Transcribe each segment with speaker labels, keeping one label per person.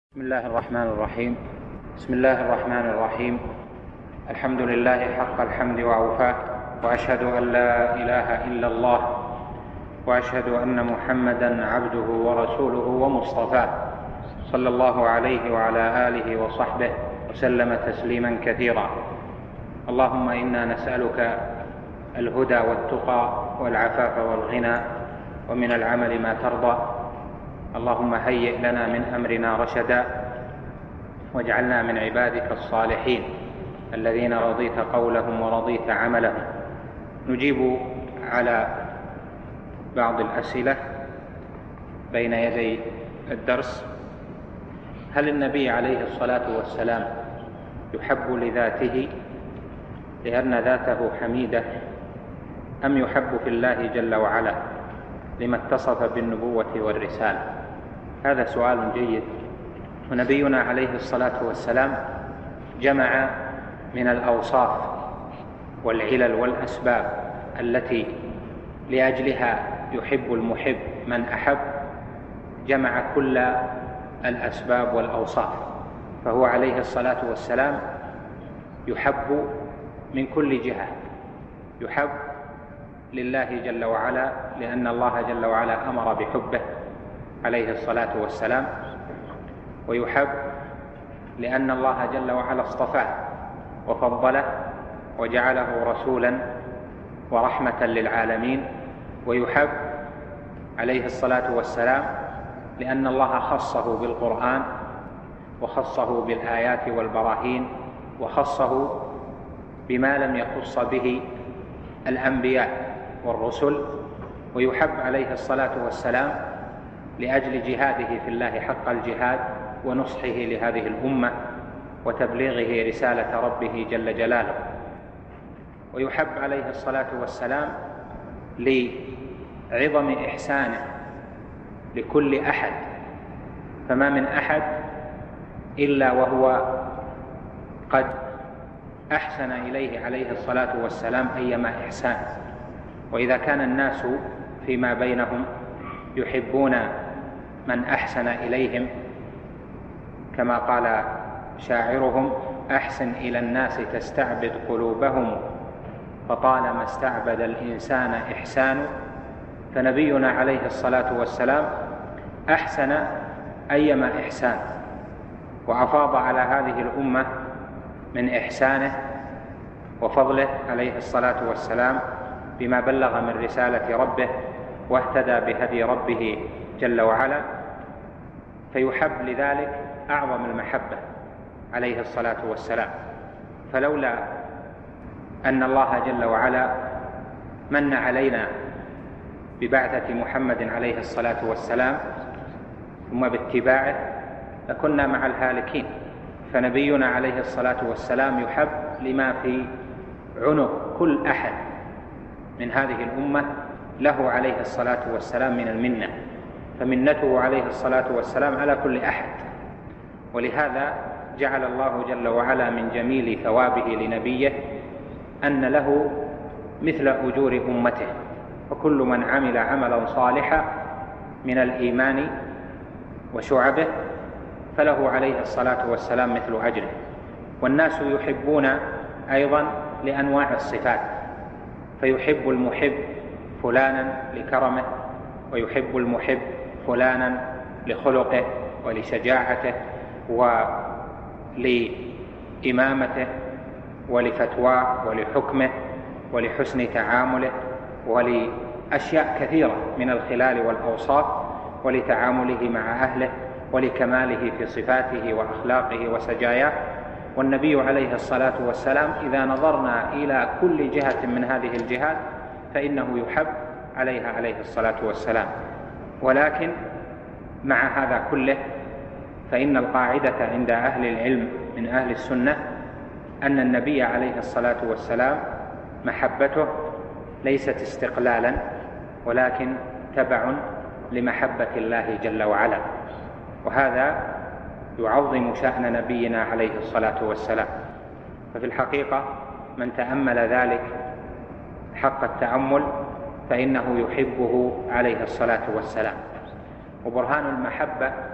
Speaker 1: بسم الله الرحمن الرحيم. بسم الله الرحمن الرحيم. الحمد لله حق الحمد وأوفاه، وأشهد أن لا إله إلا الله، وأشهد أن محمدا عبده ورسوله ومصطفاه، صلى الله عليه وعلى آله وصحبه وسلم تسليما كثيرا. اللهم إنا نسألك الهدى والتقى والعفاف والغنى ومن العمل ما ترضى. اللهم هيئ لنا من أمرنا رشدا، واجعلنا من عبادك الصالحين الذين رضيت قولهم ورضيت عملهم. نجيب على بعض الأسئلة بين يدي الدرس. هل النبي عليه الصلاة والسلام يحب لذاته لأن ذاته حميدة، أم يحب في الله جل وعلا لما اتصف بالنبوة والرسالة؟ هذا سؤال جيد. ونبينا عليه الصلاة والسلام جمع من الأوصاف والعلل والأسباب التي لأجلها يحب المحب من أحب، جمع كل الأسباب والأوصاف، فهو عليه الصلاة والسلام يحب من كل جهة. يحب لله جل وعلا لأن الله جل وعلا أمر بحبه عليه الصلاة والسلام، ويحب لأن الله جل وعلا اصطفاه وفضله وجعله رسولا ورحمة للعالمين. ويحب عليه الصلاة والسلام لأن الله خصه بالقرآن، وخصه بالآيات والبراهين، وخصه بما لم يخص به الأنبياء والرسل. ويحب عليه الصلاة والسلام لأجل جهاده في الله حق الجهاد ونصحه لهذه الأمة وتبليغه رسالة ربه جل جلاله. ويحب عليه الصلاة والسلام لعظم إحسانه لكل أحد، فما من أحد إلا وهو قد أحسن إليه عليه الصلاة والسلام أيما إحسان. وإذا كان الناس فيما بينهم يحبون من أحسن إليهم، كما قال شاعرهم: أحسن إلى الناس تستعبد قلوبهم، فطالما استعبد الإنسان إحسان. فنبينا عليه الصلاة والسلام أحسن أيما إحسان، وأفاض على هذه الأمة من إحسانه وفضله عليه الصلاة والسلام بما بلغ من رسالة ربه واهتدى بهدي ربه جل وعلا، فيحب لذلك أعظم المحبة عليه الصلاة والسلام. فلولا أن الله جل وعلا من علينا ببعثة محمد عليه الصلاة والسلام ثم باتباعه لكنا مع الهالكين. فنبينا عليه الصلاة والسلام يحب لما في عنق كل أحد من هذه الأمة له عليه الصلاة والسلام من المنة، فمنته عليه الصلاة والسلام على كل أحد. ولهذا جعل الله جل وعلا من جميل ثوابه لنبيه أن له مثل أجور أمته، وكل من عمل عملا صالحا من الإيمان وشعبه فله عليه الصلاة والسلام مثل أجره. والناس يحبون أيضا لأنواع الصفات، فيحب المحب فلانا لكرمه، ويحب المحب فلانا لخلقه ولشجاعته ولإمامته ولفتواه ولحكمه ولحسن تعامله ولأشياء كثيرة من الخلال والأوصاف، ولتعامله مع أهله، ولكماله في صفاته وأخلاقه وسجاياه. والنبي عليه الصلاة والسلام إذا نظرنا إلى كل جهة من هذه الجهات فإنه يحب عليها عليه الصلاة والسلام. ولكن مع هذا كله فإن القاعدة عند أهل العلم من أهل السنة أن النبي عليه الصلاة والسلام محبته ليست استقلالا، ولكن تبع لمحبة الله جل وعلا. وهذا يعظم شأن نبينا عليه الصلاة والسلام. ففي الحقيقة من تأمل ذلك حق التأمل فإنه يحبه عليه الصلاة والسلام. وبرهان المحبة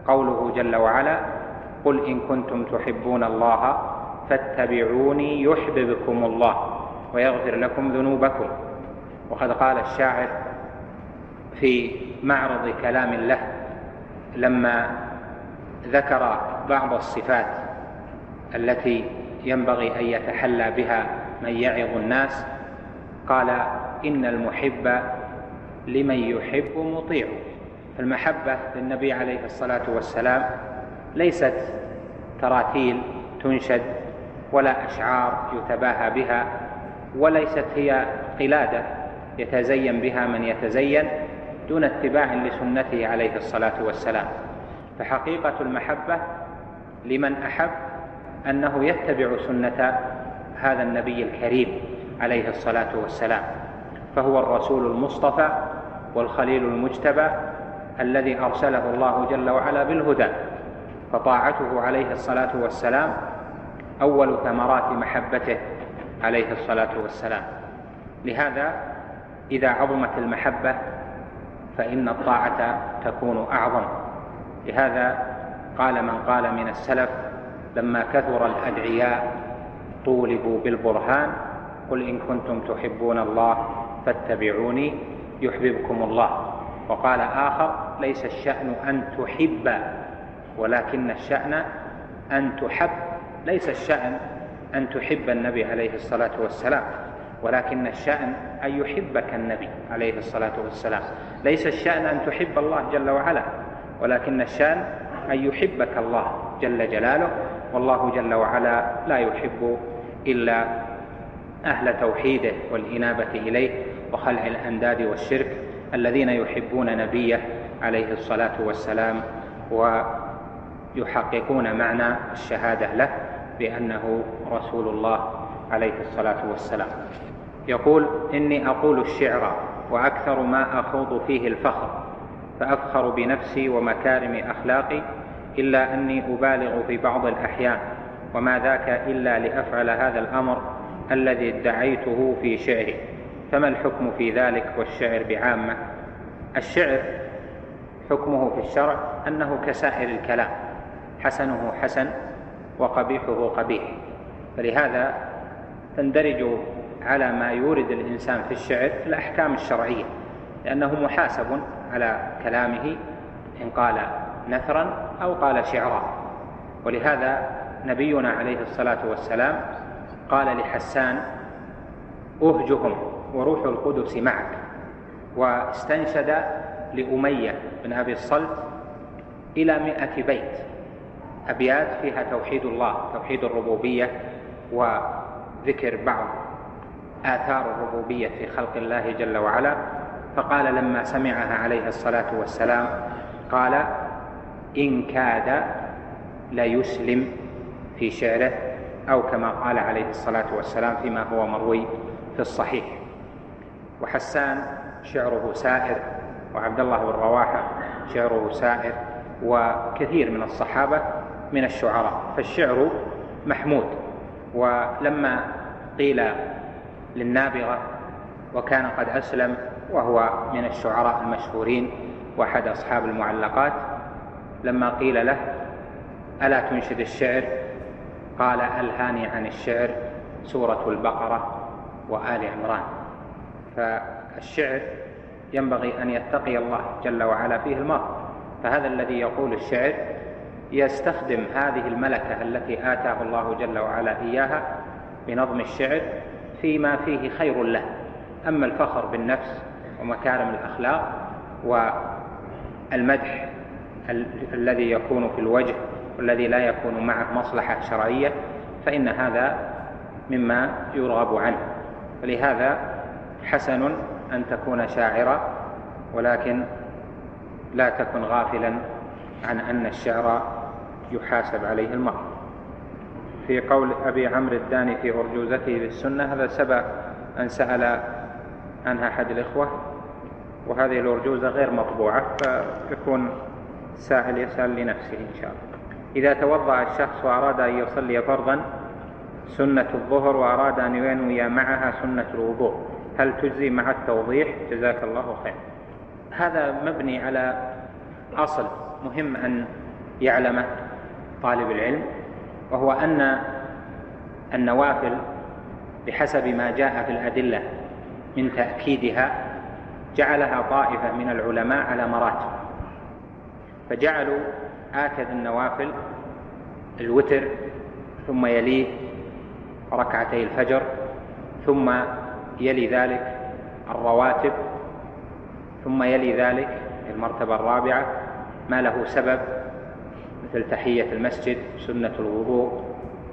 Speaker 1: قوله جل وعلا: قل إن كنتم تحبون الله فاتبعوني يحببكم الله ويغفر لكم ذنوبكم. وقد قال الشاعر في معرض كلام له لما ذكر بعض الصفات التي ينبغي أن يتحلى بها من يعظ الناس، قال: إن المحب لمن يحب مطيع. فالمحبة للنبي عليه الصلاة والسلام ليست تراتيل تنشد ولا أشعار يتباهى بها، وليست هي قلادة يتزين بها من يتزين دون اتباع لسنته عليه الصلاة والسلام. فحقيقة المحبة لمن أحب أنه يتبع سنة هذا النبي الكريم عليه الصلاة والسلام، فهو الرسول المصطفى والخليل المجتبى الذي أرسله الله جل وعلا بالهدى، فطاعته عليه الصلاة والسلام أول ثمرات محبته عليه الصلاة والسلام. لهذا إذا عظمت المحبة فإن الطاعة تكون أعظم. لهذا قال من قال من السلف لما كثر الأدعياء طولبوا بالبرهان: قل إن كنتم تحبون الله فاتبعوني يحببكم الله. وقال آخر: ليس الشأن أن تحب ولكن الشأن أن تحب. ليس الشأن أن تحب النبي عليه الصلاة والسلام، ولكن الشأن أن يحبك النبي عليه الصلاة والسلام. ليس الشأن أن تحب الله جل وعلا، ولكن الشأن أن يحبك الله جل جلاله. والله جل وعلا لا يحب إلا أهل توحيده والإنابة إليه وخلع الأنداد والشرك الذين يحبون نبيه عليه الصلاة والسلام ويحققون معنى الشهادة له بأنه رسول الله عليه الصلاة والسلام. يقول: إني أقول الشعر وأكثر ما أخوض فيه الفخر، فأفخر بنفسي ومكارم أخلاقي، إلا أني أبالغ في بعض الأحيان، وما ذاك إلا لأفعل هذا الأمر الذي ادعيته في شعري، فما الحكم في ذلك والشعر بعامة؟ الشعر حكمه في الشرع أنه كسائر الكلام، حسنه حسن وقبيحه قبيح، فلهذا تندرج على ما يورد الإنسان في الشعر الأحكام الشرعية، لأنه محاسب على كلامه إن قال نثرا أو قال شعرا. ولهذا نبينا عليه الصلاة والسلام قال لحسان: أهجهم وروح القدس معك. واستنشد لأمية بن أبي الصلت إلى 100 بيت، أبيات فيها توحيد الله، توحيد الربوبية وذكر بعض آثار الربوبية في خلق الله جل وعلا. فقال لما سمعها عليه الصلاة والسلام قال: إن كاد ليسلم في شعره، أو كما قال عليه الصلاة والسلام فيما هو مروي في الصحيح. وحسان شعره سائر، وعبد الله بن رواحة شعره سائر، وكثير من الصحابة من الشعراء، فالشعر محمود. ولما قيل للنابغة وكان قد أسلم وهو من الشعراء المشهورين وأحد أصحاب المعلقات، لما قيل له: ألا تنشد الشعر؟ قال: ألهاني عن الشعر سورة البقرة وآل عمران. فالشعر ينبغي أن يتقي الله جل وعلا فيه المرء، فهذا الذي يقول الشعر يستخدم هذه الملكة التي آتاه الله جل وعلا إياها بنظم الشعر فيما فيه خير له. أما الفخر بالنفس ومكارم الأخلاق والمدح الذي يكون في الوجه والذي لا يكون معه مصلحة شرعية فإن هذا مما يرغب عنه. فلهذا حسن أن تكون شاعرا، ولكن لا تكن غافلا عن أن الشعر يحاسب عليه المرء. في قول أبي عمرو الداني في أرجوزته بالسنة، هذا سبق أن سأل عنها أحد الإخوة، وهذه الأرجوزة غير مطبوعة، فيكون سائل يسأل لنفسه إن شاء الله. إذا توضأ الشخص وأراد أن يصلي فرضا سنة الظهر وأراد أن ينوي معها سنة الوضوء، هل تجزي مع التوضيح؟ جزاك الله خير. هذا مبني على أصل مهم أن يعلم طالب العلم، وهو أن النوافل بحسب ما جاء في الأدلة من تأكيدها جعلها طائفة من العلماء على مراتب، فجعلوا آكد النوافل الوتر، ثم يليه ركعتي الفجر، ثم يلي ذلك الرواتب، ثم يلي ذلك المرتبة الرابعة ما له سبب مثل تحية المسجد، سنة الوضوء،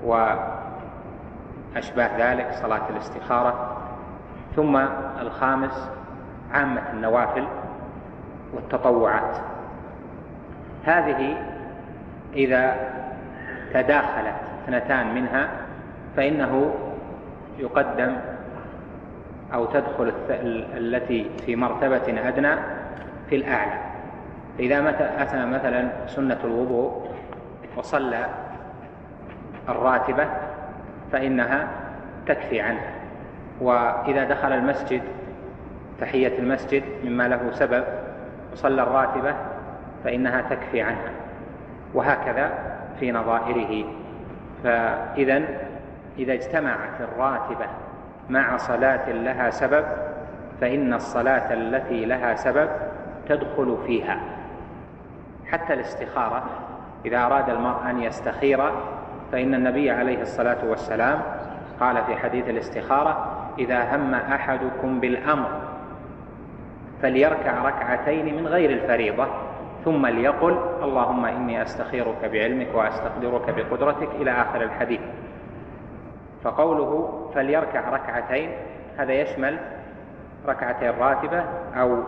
Speaker 1: وأشباه ذلك، صلاة الاستخارة، ثم الخامس عامة النوافل والتطوعات. هذه إذا تداخلت اثنتان منها فإنه يقدم أو تدخل التي في مرتبة أدنى في الأعلى. إذا أتى مثلا سنة الوضوء وصلى الراتبة فإنها تكفي عنه، وإذا دخل المسجد تحية المسجد مما له سبب وصلى الراتبة فإنها تكفي عنها، وهكذا في نظائره. فإذا اجتمعت الراتبة مع صلاة لها سبب فإن الصلاة التي لها سبب تدخل فيها. حتى الاستخارة إذا أراد المرء أن يستخير فإن النبي عليه الصلاة والسلام قال في حديث الاستخارة: إذا هم أحدكم بالأمر فليركع ركعتين من غير الفريضة ثم ليقل: اللهم إني أستخيرك بعلمك وأستقدرك بقدرتك، إلى آخر الحديث. فقوله فليركع ركعتين هذا يشمل ركعتي الراتبة أو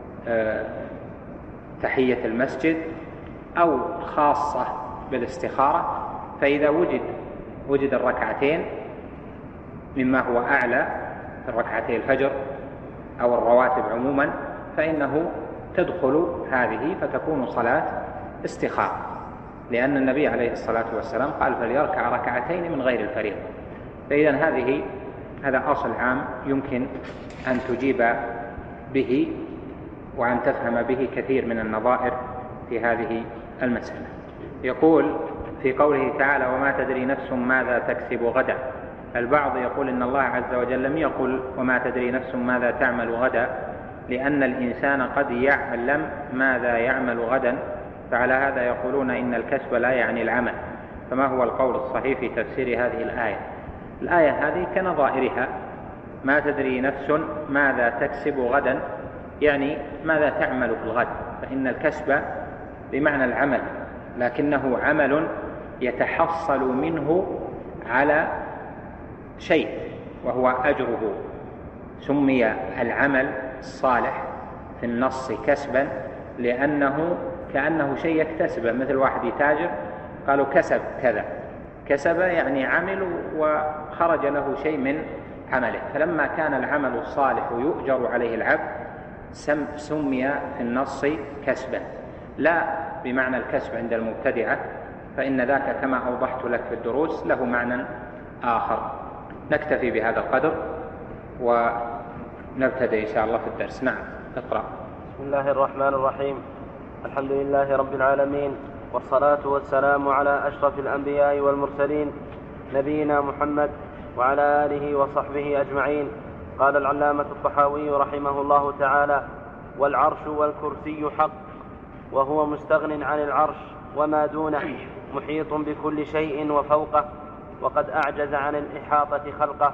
Speaker 1: تحية المسجد أو خاصة بالاستخارة. فإذا وجد الركعتين مما هو أعلى في ركعتي الفجر أو الرواتب عموما فإنه تدخل هذه فتكون صلاة استخارة، لأن النبي عليه الصلاة والسلام قال: فليركع ركعتين من غير الفريضة. فإذا هذا أصل عام يمكن أن تجيب به وأن تفهم به كثير من النظائر في هذه المسألة. يقول في قوله تعالى: وما تدري نفس ماذا تكسب غدا. البعض يقول إن الله عز وجل لم يقل وما تدري نفس ماذا تعمل غدا، لأن الإنسان قد يعلم ماذا يعمل غدا، فعلى هذا يقولون إن الكسب لا يعني العمل. فما هو القول الصحيح في تفسير هذه الآية؟ الآية هذه كنظائرها: ما تدري نفس ماذا تكسب غدا، يعني ماذا تعمل في الغد، فإن الكسب بمعنى العمل، لكنه عمل يتحصل منه على شيء وهو أجره. سمي العمل الصالح في النص كسبا لأنه كأنه شيء يكتسبه، مثل واحد يتاجر قالوا كسب كذا، كسب يعني عمل وخرج له شيء من عمله. فلما كان العمل الصالح يؤجر عليه العبد سمي في النص كسبا، لا بمعنى الكسب عند المبتدعة، فإن ذاك كما أوضحت لك في الدروس له معنى آخر. نكتفي بهذا القدر ونبتدئ إن شاء الله في الدرس. نعم، اقرأ.
Speaker 2: بسم الله الرحمن الرحيم. الحمد لله رب العالمين، والصلاة والسلام على أشرف الأنبياء والمرسلين نبينا محمد وعلى آله وصحبه أجمعين. قال العلامة الطحاوي رحمه الله تعالى: والعرش والكرسي حق، وهو مستغن عن العرش وما دونه، محيط بكل شيء وفوقه، وقد أعجز عن الإحاطة خلقه.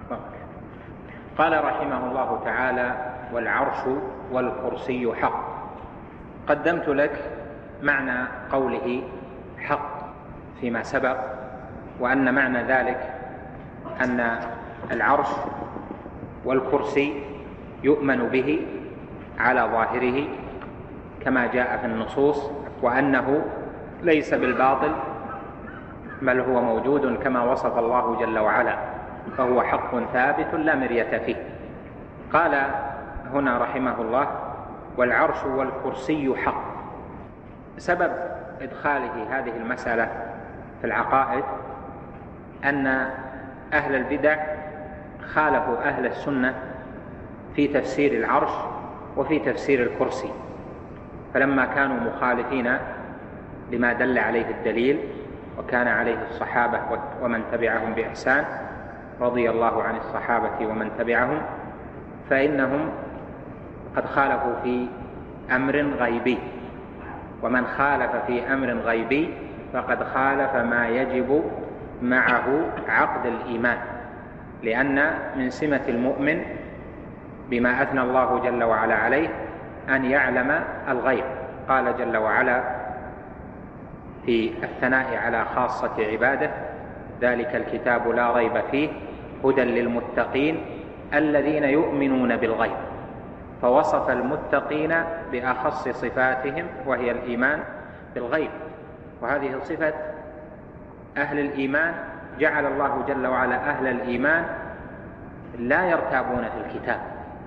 Speaker 1: قال رحمه الله تعالى: والعرش والكرسي حق. قدمت لك معنى قوله حق فيما سبق، وأن معنى ذلك أن العرش والكرسي يؤمن به على ظاهره كما جاء في النصوص، وأنه ليس بالباطل بل هو موجود كما وصف الله جل وعلا، فهو حق ثابت لا مرية فيه. قال هنا رحمه الله: والعرش والكرسي حق. سبب إدخاله هذه المسألة في العقائد أن أهل البدع خالفوا أهل السنة في تفسير العرش وفي تفسير الكرسي، فلما كانوا مخالفين لما دل عليه الدليل وكان عليه الصحابة ومن تبعهم بإحسان رضي الله عن الصحابة ومن تبعهم، فإنهم قد خالفوا في أمر غيبي، ومن خالف في أمر غيبي فقد خالف ما يجب معه عقد الإيمان، لأن من سمة المؤمن بما أثنى الله جل وعلا عليه أن يعلم الغيب. قال جل وعلا في الثناء على خاصة عباده: ذلك الكتاب لا ريب فيه هدى للمتقين الذين يؤمنون بالغيب، فوصف المتقين بأخص صفاتهم وهي الإيمان بالغيب، وهذه صفة أهل الإيمان. جعل الله جل وعلا أهل الإيمان لا يرتابون في الكتاب،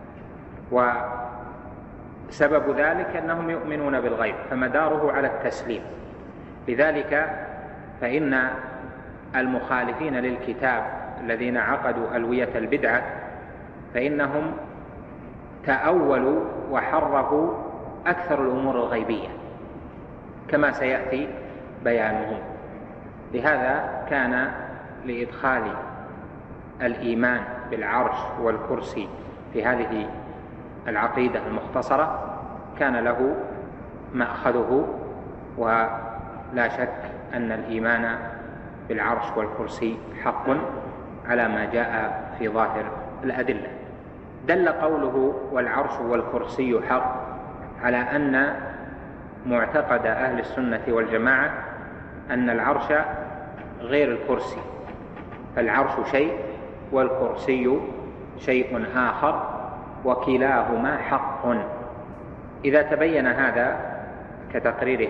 Speaker 1: وسبب ذلك أنهم يؤمنون بالغيب، فمداره على التسليم. لذلك فإن المخالفين للكتاب الذين عقدوا ألوية البدعة فإنهم تأولوا وحرفوا أكثر الأمور الغيبية كما سيأتي بيانه. لهذا كان لإدخال الإيمان بالعرش والكرسي في هذه العقيدة المختصرة كان له مأخذه، ولا شك أن الإيمان بالعرش والكرسي حق على ما جاء في ظاهر الأدلة. دل قوله والعرش والكرسي حق على أن معتقد أهل السنة والجماعة أن العرش غير الكرسي، فالعرش شيء والكرسي شيء آخر وكلاهما حق. إذا تبين هذا كتقرير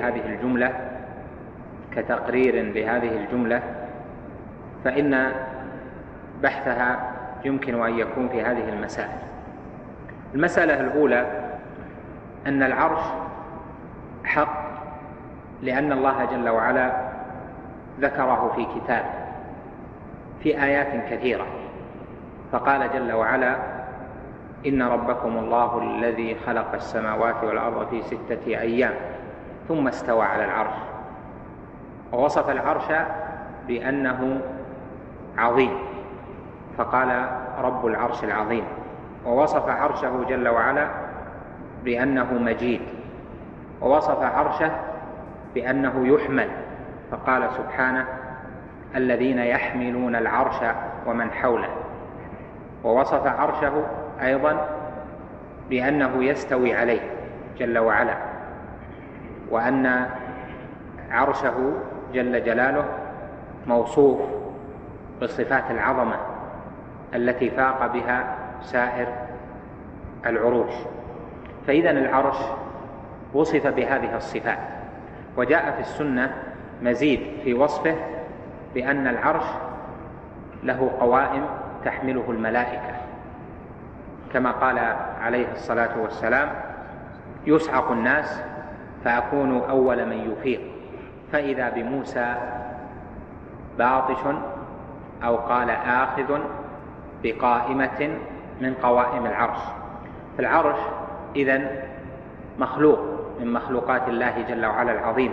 Speaker 1: لهذه الجملة فإن بحثها يمكن أن يكون في هذه المسائل. المسألة الأولى أن العرش حق لأن الله جل وعلا ذكره في كتابه في آيات كثيرة، فقال جل وعلا: إن ربكم الله الذي خلق السماوات والأرض في 6 أيام ثم استوى على العرش، ووصف العرش بأنه عظيم فقال رب العرش العظيم، ووصف عرشه جل وعلا بأنه مجيد، ووصف عرشه بأنه يحمل فقال سبحانه الذين يحملون العرش ومن حوله، ووصف عرشه أيضا بأنه يستوي عليه جل وعلا، وأن عرشه جل جلاله موصوف بصفات العظمة التي فاق بها سائر العروش. فإذن العرش وصف بهذه الصفات، وجاء في السنة مزيد في وصفه بأن العرش له قوائم تحمله الملائكة، كما قال عليه الصلاة والسلام: يصعق الناس فأكون أول من يفيق فإذا بموسى باطش، أو قال آخذ بقائمة من قوائم العرش. فالعرش إذن مخلوق من مخلوقات الله جل وعلا العظيمة،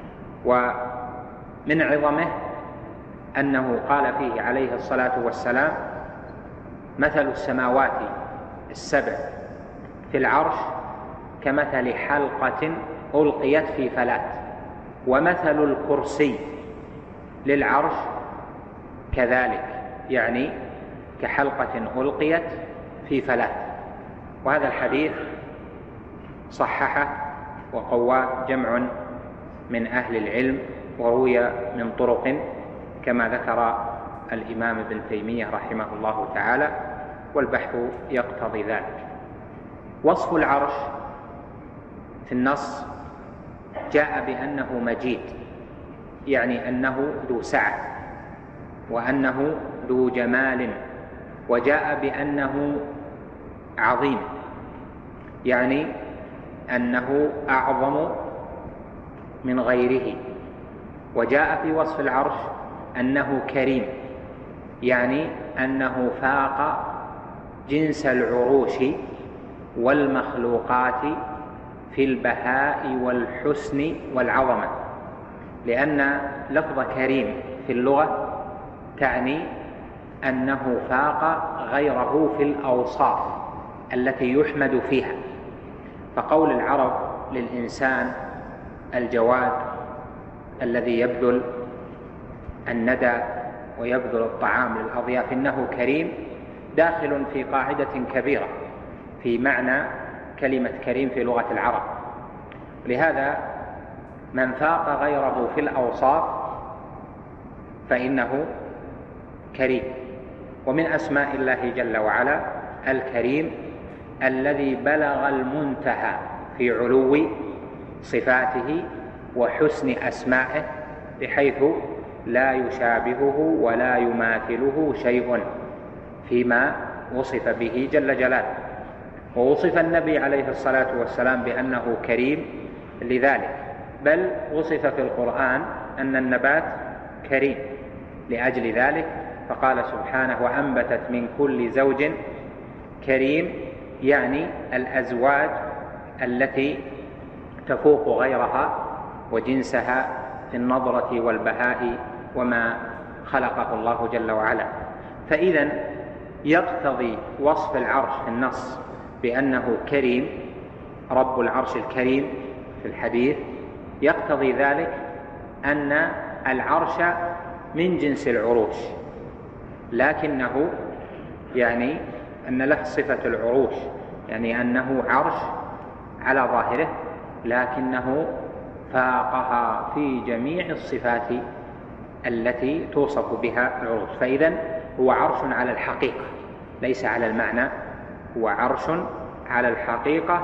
Speaker 1: ومن عظمه أنه قال فيه عليه الصلاة والسلام: مثل السماوات السبع في العرش كمثل حلقة ألقيت في فلاة، ومثل الكرسي للعرش كذلك، يعني كحلقة ألقيت في فلاة. وهذا الحديث صححه وقواه جمع من أهل العلم، وروي من طرق كما ذكر الإمام ابن تيمية رحمه الله تعالى، والبحث يقتضي ذلك. وصف العرش في النص جاء بأنه مجيد، يعني أنه ذو سعة وأنه ذو جمال، وجاء بأنه عظيم، يعني أنه أعظم من غيره. وجاء في وصف العرش أنه كريم، يعني أنه فاق جنس العروش والمخلوقات في البهاء والحسن والعظمة. لأن لفظ كريم في اللغة تعني أنه فاق غيره في الأوصاف التي يحمد فيها. فقول العرب للإنسان الجواد الذي يبذل الندى ويبذل الطعام للأضياف إنه كريم داخل في قاعدة كبيرة في معنى كلمة كريم في لغة العرب. لهذا من فاق غيره في الأوصاف فإنه كريم. ومن أسماء الله جل وعلا الكريم الذي بلغ المنتهى في علو صفاته وحسن أسمائه بحيث لا يشابهه ولا يماثله شيء فيما وصف به جل جلاله. ووصف النبي عليه الصلاة والسلام بأنه كريم لذلك، بل وصف في القرآن أن النبات كريم لأجل ذلك، فقال سبحانه وأنبتت من كل زوج كريم، يعني الأزواج التي تفوق غيرها وجنسها في النضرة والبهاء وما خلقه الله جل وعلا. فإذا يقتضي وصف العرش في النص بأنه كريم، رب العرش الكريم في الحديث، يقتضي ذلك أن العرش من جنس العروش، لكنه يعني أن له صفة العروش، يعني أنه عرش على ظاهره لكنه فاقها في جميع الصفات التي توصف بها العروش. فإذا هو عرش على الحقيقة ليس على المعنى، هو عرش على الحقيقة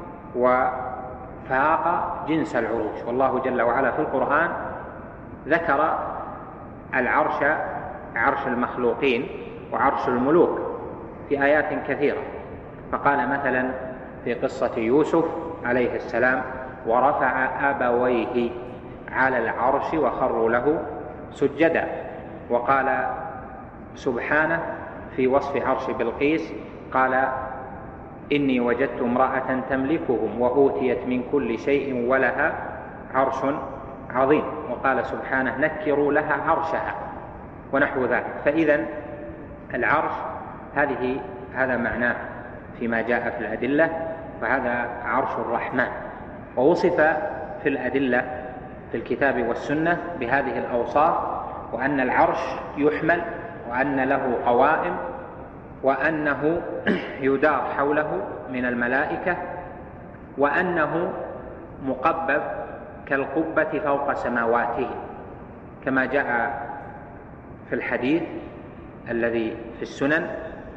Speaker 1: وفاق جنس العروش. والله جل وعلا في القرآن ذكر العرش عرش المخلوقين وعرش الملوك في آيات كثيرة، فقال مثلا في قصة يوسف عليه السلام: ورفع أبويه على العرش وخروا له سجدا. وقال سبحانه في وصف عرش بلقيس قال: إني وجدت امرأة تملكهم وأوتيت من كل شيء ولها عرش عظيم. وقال سبحانه: نكروا لها عرشها، ونحو ذلك. فإذا العرش هذا معناه فيما جاء في الأدلة، فهذا عرش الرحمن. ووصف في الأدلة في الكتاب والسنة بهذه الأوصاف، وأن العرش يحمل، وأن له قوائم، وأنه يدار حوله من الملائكة، وأنه مقبب كالقبة فوق سماواته، كما جاء في الحديث الذي في السنن.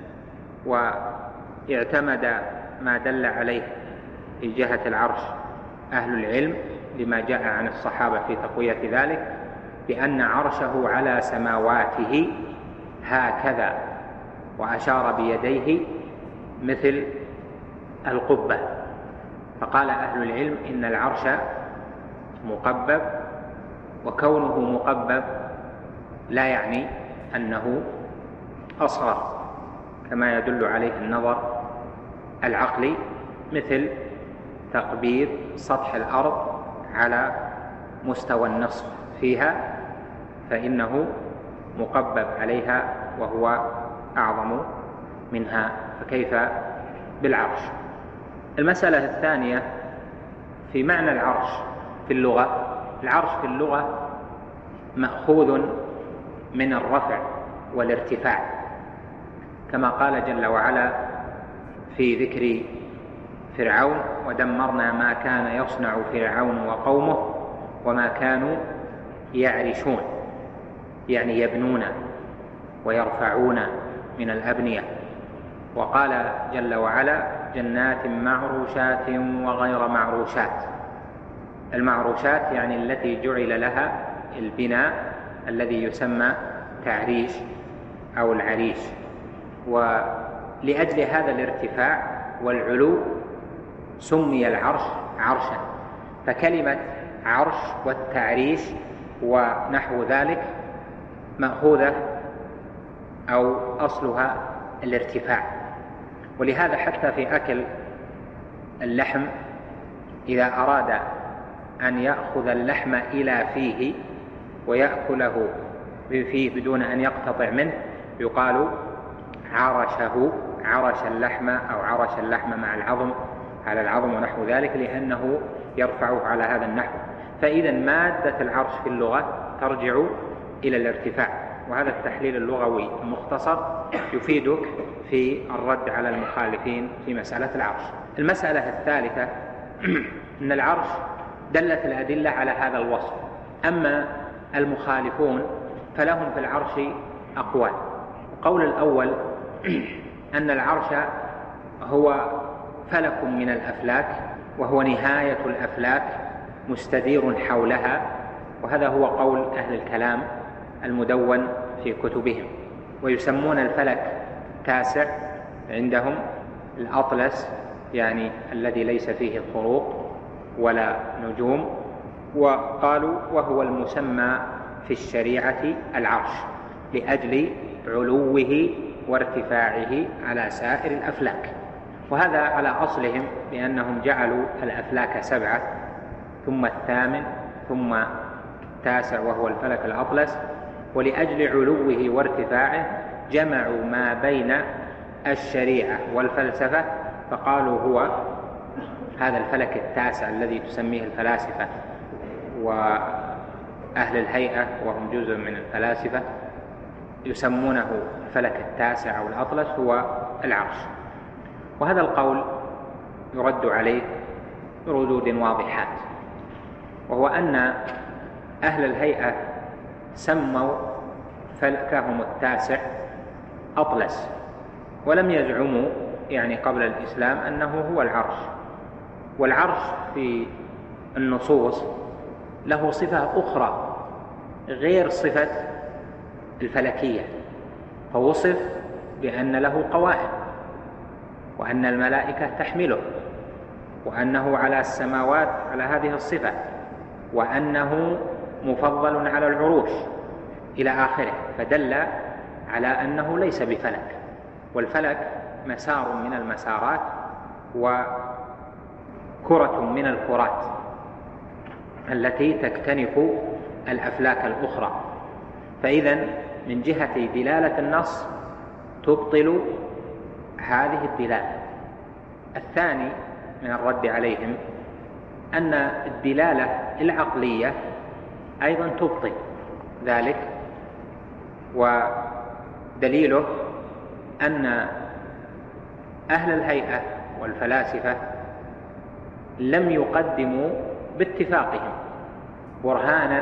Speaker 1: واعتمد ما دل عليه في جهة العرش أهل العلم لما جاء عن الصحابة في تقوية ذلك، بأن عرشه على سماواته هكذا، وأشار بيديه مثل القبة. فقال أهل العلم إن العرش مقبب، وكونه مقبب لا يعني أنه أصغر كما يدل عليه النظر العقلي، مثل تقبيض سطح الأرض على مستوى النصف فيها، فإنه مقبب عليها وهو أعظم منها، فكيف بالعرش؟ المسألة الثانية في معنى العرش في اللغة. العرش في اللغة مأخوذ من الرفع والارتفاع، كما قال جل وعلا في ذكر فرعون: ودمرنا ما كان يصنع فرعون وقومه وما كانوا يعرشون، يعني يبنون ويرفعون من الأبنية. وقال جل وعلا: جنات معروشات وغير معروشات. المعروشات يعني التي جعل لها البناء الذي يسمى تعريش أو العريش. ولأجل هذا الارتفاع والعلو سمي العرش عرشا. فكلمة عرش والتعريش ونحو ذلك مأخوذة أو أصلها الارتفاع. ولهذا حتى في أكل اللحم إذا أراد أن يأخذ اللحم إلى فيه ويأكله فيه بدون أن يقتطع منه يقال عرشه، عرش اللحم أو عرش اللحم مع العظم على العظم ونحو ذلك، لأنه يرفعه على هذا النحو. فإذا مادة العرش في اللغة ترجع إلى الارتفاع، وهذا التحليل اللغوي المختصر يفيدك في الرد على المخالفين في مسألة العرش. المسألة الثالثة أن العرش دلت الأدلة على هذا الوصف، أما المخالفون فلهم في العرش أقوال. القول الأول أن العرش هو فلك من الأفلاك، وهو نهاية الأفلاك مستدير حولها، وهذا هو قول أهل الكلام المدون في كتبهم. ويسمون الفلك تاسع عندهم الأطلس، يعني الذي ليس فيه خروق ولا نجوم، وقالوا وهو المسمى في الشريعة العرش لأجل علوه وارتفاعه على سائر الأفلاك. وهذا على أصلهم، لأنهم جعلوا الأفلاك 7، ثم 8، ثم 9 وهو الفلك الأطلس، ولأجل علوه وارتفاعه جمعوا ما بين الشريعة والفلسفة فقالوا هو هذا الفلك 9 الذي تسميه الفلاسفة وأهل الهيئة وهم جزء من الفلاسفة يسمونه الفلك 9 أو الأطلس هو العرش. وهذا القول يرد عليه بردود واضحات، وهو أن أهل الهيئة سموا فلكهم 9 أطلس، ولم يزعموا يعني قبل الإسلام أنه هو العرش. والعرش في النصوص له صفة أخرى غير صفة الفلكية، فوصف بأن له قوائم، وأن الملائكة تحمله، وأنه على السماوات على هذه الصفة، وأنه مفضل على العروش إلى آخره، فدل على أنه ليس بفلك. والفلك مسار من المسارات وكرة من الكرات التي تكتنف الأفلاك الأخرى. فإذا من جهة دلالة النص تبطل هذه الدلالة. الثاني من الرد عليهم أن الدلالة العقلية أيضا تبطل ذلك، ودليله أن أهل الهيئة والفلاسفة لم يقدموا باتفاقهم برهانا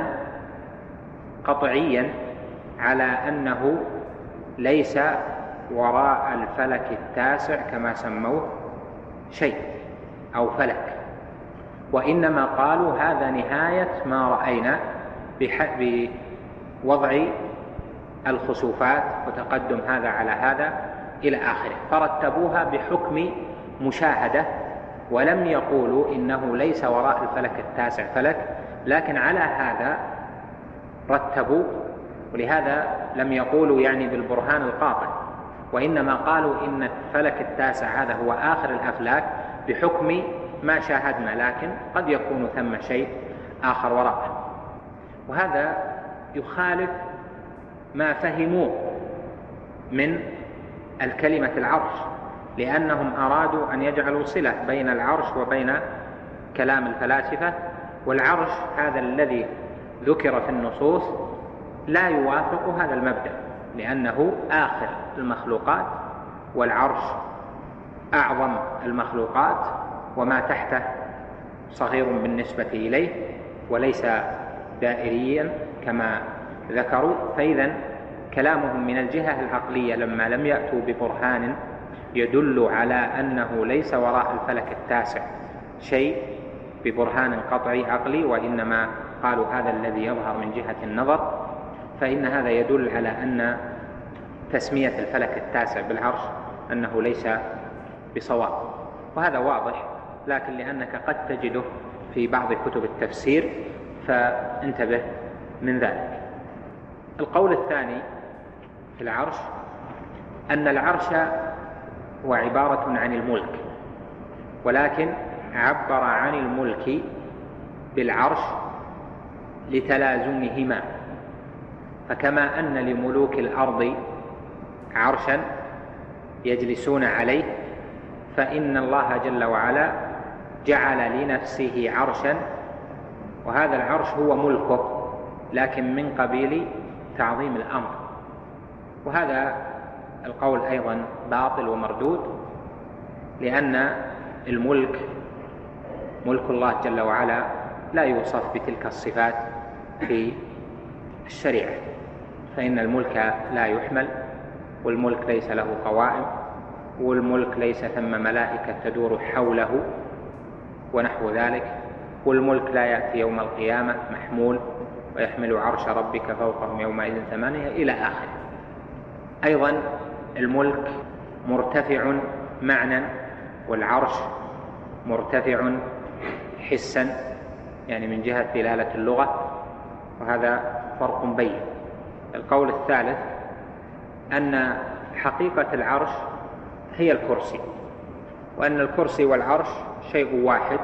Speaker 1: قطعيا على أنه ليس وراء الفلك 9 كما سموه شيء أو فلك، وإنما قالوا هذا نهاية ما رأينا بوضع الخسوفات وتقدم هذا على هذا إلى آخره، فرتبوها بحكم مشاهدة، ولم يقولوا إنه ليس وراء الفلك 9 فلك، لكن على هذا رتبوا. ولهذا لم يقولوا يعني بالبرهان القاطع، وإنما قالوا إن الفلك 9 هذا هو آخر الأفلاك بحكم ما شاهدنا، لكن قد يكون ثم شيء آخر وراءه. وهذا يخالف ما فهموه من الكلمة العرش، لأنهم أرادوا أن يجعلوا صلة بين العرش وبين كلام الفلاسفة. والعرش هذا الذي ذكر في النصوص لا يوافق هذا المبدأ، لأنه آخر المخلوقات، والعرش أعظم المخلوقات، وما تحته صغير بالنسبة إليه وليس دائريا كما ذكروا. فإذا كلامهم من الجهة العقلية لما لم يأتوا ببرهان يدل على أنه ليس وراء الفلك 9 شيء ببرهان قطعي عقلي، وإنما قالوا هذا الذي يظهر من جهة النظر، فإن هذا يدل على أن تسمية الفلك 9 بالعرش أنه ليس بصواب. وهذا واضح، لكن لأنك قد تجده في بعض كتب التفسير فانتبه من ذلك. القول الثاني في العرش أن العرش هو عبارة عن الملك، ولكن عبر عن الملك بالعرش لتلازمهما، فكما أن لملوك الأرض عرشا يجلسون عليه، فإن الله جل وعلا جعل لنفسه عرشا، وهذا العرش هو ملكه لكن من قبيل تعظيم الأمر. وهذا القول أيضا باطل ومردود، لأن الملك ملك الله جل وعلا لا يوصف بتلك الصفات في الشريعة، فإن الملك لا يحمل، والملك ليس له قوائم، والملك ليس ثم ملائكة تدور حوله ونحو ذلك، والملك لا يأتي يوم القيامة محمول ويحمل عرش ربك فوقهم يومئذ 8 إلى آخره. أيضا الملك مرتفع معنى، والعرش مرتفع حسا، يعني من جهة دلالة اللغة، وهذا فرق بين. القول الثالث أن حقيقة العرش هي الكرسي، وأن الكرسي والعرش شيء واحد،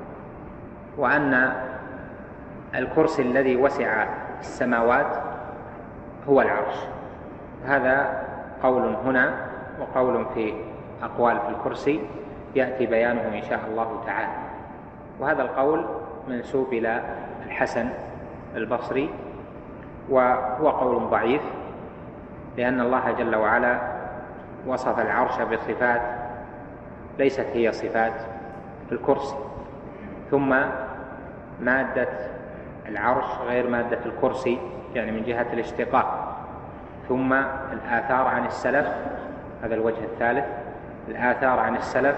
Speaker 1: وأن الكرسي الذي وسع السماوات هو العرش. هذا قول هنا، وقول في أقوال في الكرسي يأتي بيانه إن شاء الله تعالى. وهذا القول منسوب إلى الحسن البصري، وهو قول ضعيف، لأن الله جل وعلا وصف العرش بصفات ليست هي صفات الكرسي، ثم مادة العرش غير مادة الكرسي، يعني من جهة الاشتقاق. ثم الآثار عن السلف، هذا الوجه الثالث، الآثار عن السلف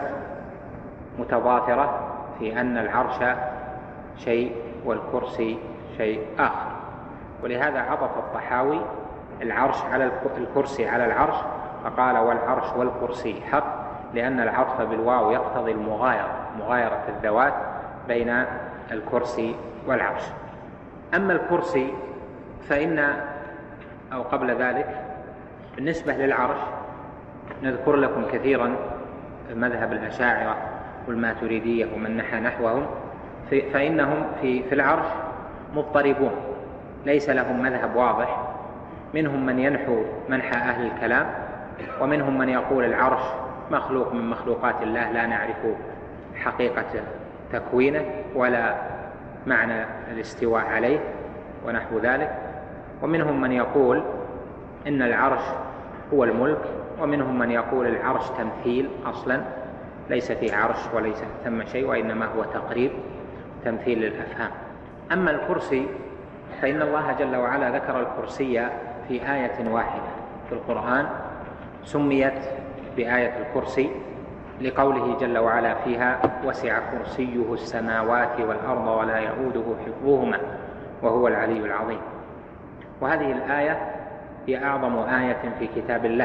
Speaker 1: متضافرة في أن العرش شيء والكرسي شيء آخر، ولهذا عطف الطحاوي العرش على الكرسي على العرش، فقال والعرش والكرسي حق، لأن العطف بالواو يقتضي مغايرة الذوات بين الكرسي والعرش. أما الكرسي فإن، أو قبل ذلك، بالنسبة للعرش نذكر لكم كثيرا مذهب الأشاعرة والماتريدية ومن نحى نحوهم، فإنهم في العرش مضطربون، ليس لهم مذهب واضح. منهم من ينحو منحى أهل الكلام، ومنهم من يقول العرش مخلوق من مخلوقات الله لا نعرف حقيقة تكوينه ولا معنى الاستواء عليه ونحو ذلك. ومنهم من يقول إن العرش هو الملك، ومنهم من يقول العرش تمثيل أصلا، ليس فيه عرش وليس ثم شيء، وإنما هو تقريب تمثيل للأفهام. أما الكرسي فإن الله جل وعلا ذكر الكرسي في آية واحدة في القرآن، سميت بآية الكرسي لقوله جل وعلا فيها وسع كرسيه السماوات والأرض ولا يؤوده حفظهما وهو العلي العظيم. وهذه الآية هي أعظم آية في كتاب الله.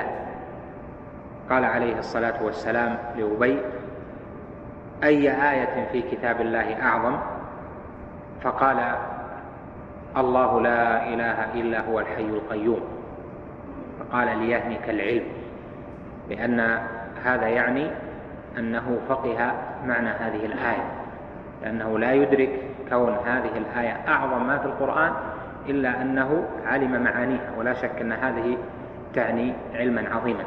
Speaker 1: قال عليه الصلاة والسلام لأبي أي آية في كتاب الله أعظم؟ فقال الله لا إله إلا هو الحي القيوم. فقال ليهنك العلم، لأن هذا يعني أنه فقه معنى هذه الآية، لأنه لا يدرك كون هذه الآية أعظم ما في القرآن إلا أنه علم معانيها، ولا شك أن هذه تعني علما عظيما.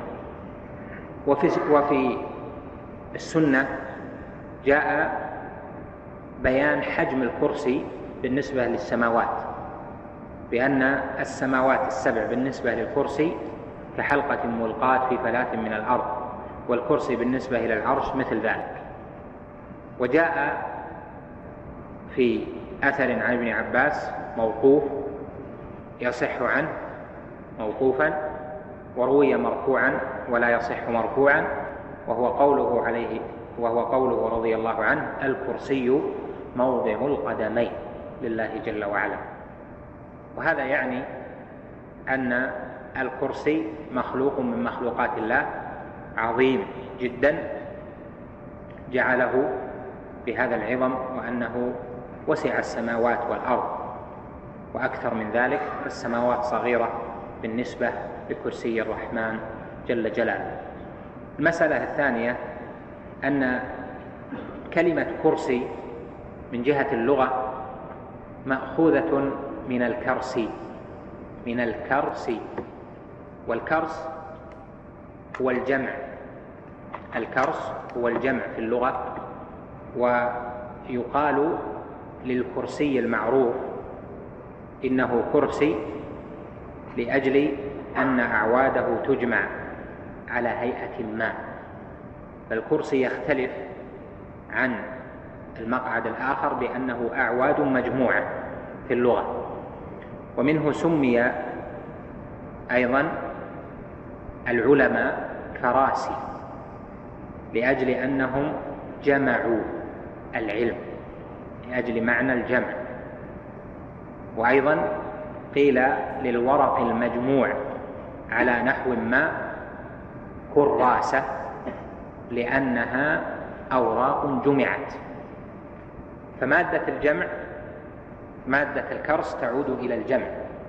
Speaker 1: وفي السنة جاء بيان حجم الكرسي بالنسبة للسماوات، بأن السماوات السبع بالنسبة للكرسي كحلقة ملقاة في فلاة من الأرض، والكرسي بالنسبة إلى العرش مثل ذلك. وجاء في أثر عن ابن عباس موقوف يصح عنه موقوفا، وروي مرفوعا ولا يصح مرفوعا، وهو قوله رضي الله عنه الكرسي موضع القدمين لله جل وعلا. وهذا يعني أن الكرسي مخلوق من مخلوقات الله، عظيم جدا جعله بهذا العظم، وأنه وسع السماوات والأرض، وأكثر من ذلك السماوات صغيرة بالنسبة لكرسي الرحمن جل جلاله. المسألة الثانية أن كلمة كرسي من جهة اللغة مأخوذة من الكرس، والكرس هو الجمع. الكرس هو الجمع في اللغة، ويقال للكرسي المعروف إنه كرسي لأجل أن أعواده تجمع على هيئة ما، فالكرسي يختلف عن المقعد الآخر بأنه أعواد مجموعة في اللغة. ومنه سمي أيضا العلماء كراسي لأجل أنهم جمعوا العلم، لأجل معنى الجمع. وأيضا قيل للورق المجموع على نحو ما كراسة لأنها أوراق جمعت. فمادة الجمع، مادة الكرس تعود إلى الجمع،